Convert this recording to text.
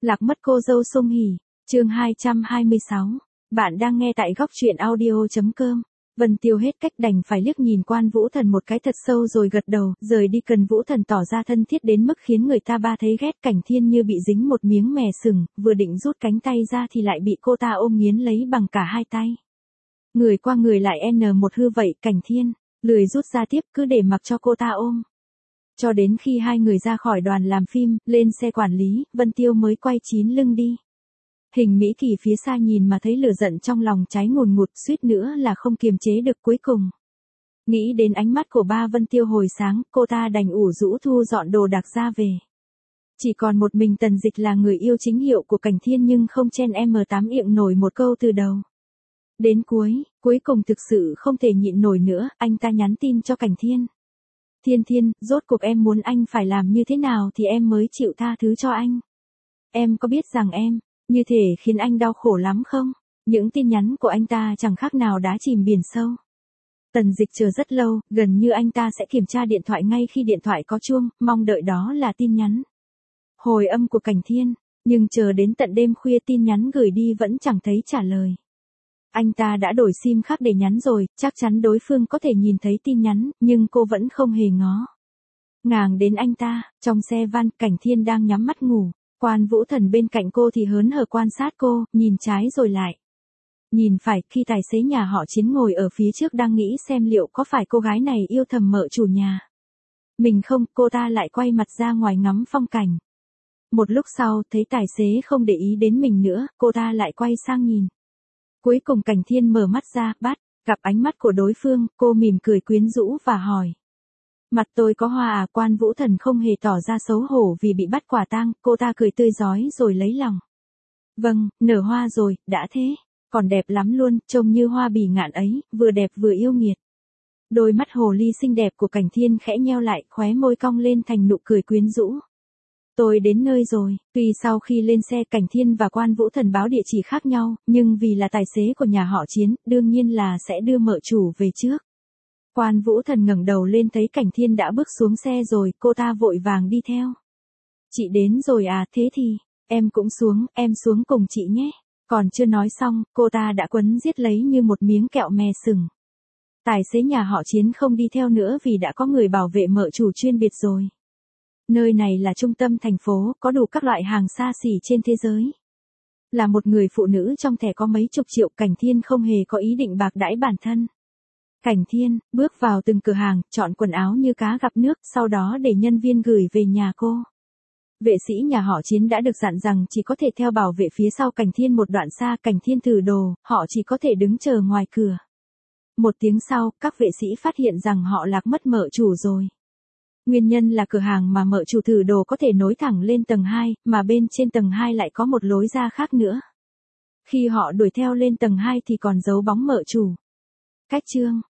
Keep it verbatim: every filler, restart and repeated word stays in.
Lạc mất cô dâu Song Hỷ, chương hai trăm hai mươi sáu. Bạn đang nghe tại góc truyện audio chấm com. Vân Tiêu hết cách đành phải liếc nhìn Quan Vũ Thần một cái thật sâu rồi gật đầu, rời đi. Cần Vũ Thần tỏ ra thân thiết đến mức khiến người ta ba thấy ghét. Cảnh Thiên như bị dính một miếng mè sừng, vừa định rút cánh tay ra thì lại bị cô ta ôm nghiến lấy bằng cả hai tay. Người qua người lại n một hư vậy. Cảnh Thiên lười rút ra tiếp, cứ để mặc cho cô ta ôm. Cho đến khi hai người ra khỏi đoàn làm phim, lên xe quản lý, Vân Tiêu mới quay chín lưng đi. Hình Mỹ Kỳ phía xa nhìn mà thấy lửa giận trong lòng cháy ngùn ngụt, suýt nữa là không kiềm chế được cuối cùng. Nghĩ đến ánh mắt của ba Vân Tiêu hồi sáng, cô ta đành ủ rũ thu dọn đồ đạc ra về. Chỉ còn một mình Tần Dịch là người yêu chính hiệu của Cảnh Thiên nhưng không chen em tám iệng nổi một câu từ đầu đến cuối, cuối cùng thực sự không thể nhịn nổi nữa, anh ta nhắn tin cho Cảnh Thiên. Thiên Thiên, rốt cuộc em muốn anh phải làm như thế nào thì em mới chịu tha thứ cho anh? Em có biết rằng em, như thể khiến anh đau khổ lắm không? Những tin nhắn của anh ta chẳng khác nào đá chìm biển sâu. Tần Dịch chờ rất lâu, gần như anh ta sẽ kiểm tra điện thoại ngay khi điện thoại có chuông, mong đợi đó là tin nhắn hồi âm của Cảnh Thiên, nhưng chờ đến tận đêm khuya tin nhắn gửi đi vẫn chẳng thấy trả lời. Anh ta đã đổi sim khác để nhắn rồi, chắc chắn đối phương có thể nhìn thấy tin nhắn, nhưng cô vẫn không hề ngó ngàng đến anh ta. Trong xe van, Cảnh Thiên đang nhắm mắt ngủ, Quan Vũ Thần bên cạnh cô thì hớn hở quan sát cô, nhìn trái rồi lại nhìn phải. Khi tài xế nhà họ Chiến ngồi ở phía trước đang nghĩ xem liệu có phải cô gái này yêu thầm mợ chủ nhà mình không, cô ta lại quay mặt ra ngoài ngắm phong cảnh. Một lúc sau, thấy tài xế không để ý đến mình nữa, cô ta lại quay sang nhìn. Cuối cùng Cảnh Thiên mở mắt ra, bắt gặp ánh mắt của đối phương, cô mỉm cười quyến rũ và hỏi. Mặt tôi có hoa à? Quan Vũ Thần không hề tỏ ra xấu hổ vì bị bắt quả tang, cô ta cười tươi rói rồi lấy lòng. Vâng, nở hoa rồi, đã thế, còn đẹp lắm luôn, trông như hoa bỉ ngạn ấy, vừa đẹp vừa yêu nghiệt. Đôi mắt hồ ly xinh đẹp của Cảnh Thiên khẽ nheo lại, khóe môi cong lên thành nụ cười quyến rũ. Tôi đến nơi rồi. Tuy sau khi lên xe Cảnh Thiên và Quan Vũ Thần báo địa chỉ khác nhau, nhưng vì là tài xế của nhà họ Chiến, đương nhiên là sẽ đưa mợ chủ về trước. Quan Vũ Thần ngẩng đầu lên thấy Cảnh Thiên đã bước xuống xe rồi, cô ta vội vàng đi theo. Chị đến rồi à, thế thì, em cũng xuống, em xuống cùng chị nhé. Còn chưa nói xong, cô ta đã quấn giết lấy như một miếng kẹo mè sừng. Tài xế nhà họ Chiến không đi theo nữa vì đã có người bảo vệ mợ chủ chuyên biệt rồi. Nơi này là trung tâm thành phố, có đủ các loại hàng xa xỉ trên thế giới. Là một người phụ nữ trong thẻ có mấy chục triệu, Cảnh Thiên không hề có ý định bạc đãi bản thân. Cảnh Thiên bước vào từng cửa hàng, chọn quần áo như cá gặp nước, sau đó để nhân viên gửi về nhà cô. Vệ sĩ nhà họ Chiến đã được dặn rằng chỉ có thể theo bảo vệ phía sau Cảnh Thiên một đoạn xa. Cảnh Thiên thử đồ, họ chỉ có thể đứng chờ ngoài cửa. Một tiếng sau, các vệ sĩ phát hiện rằng họ lạc mất mợ chủ rồi. Nguyên nhân là cửa hàng mà mợ chủ thử đồ có thể nối thẳng lên tầng hai, mà bên trên tầng hai lại có một lối ra khác nữa. Khi họ đuổi theo lên tầng hai thì còn giấu bóng mợ chủ. Cách chương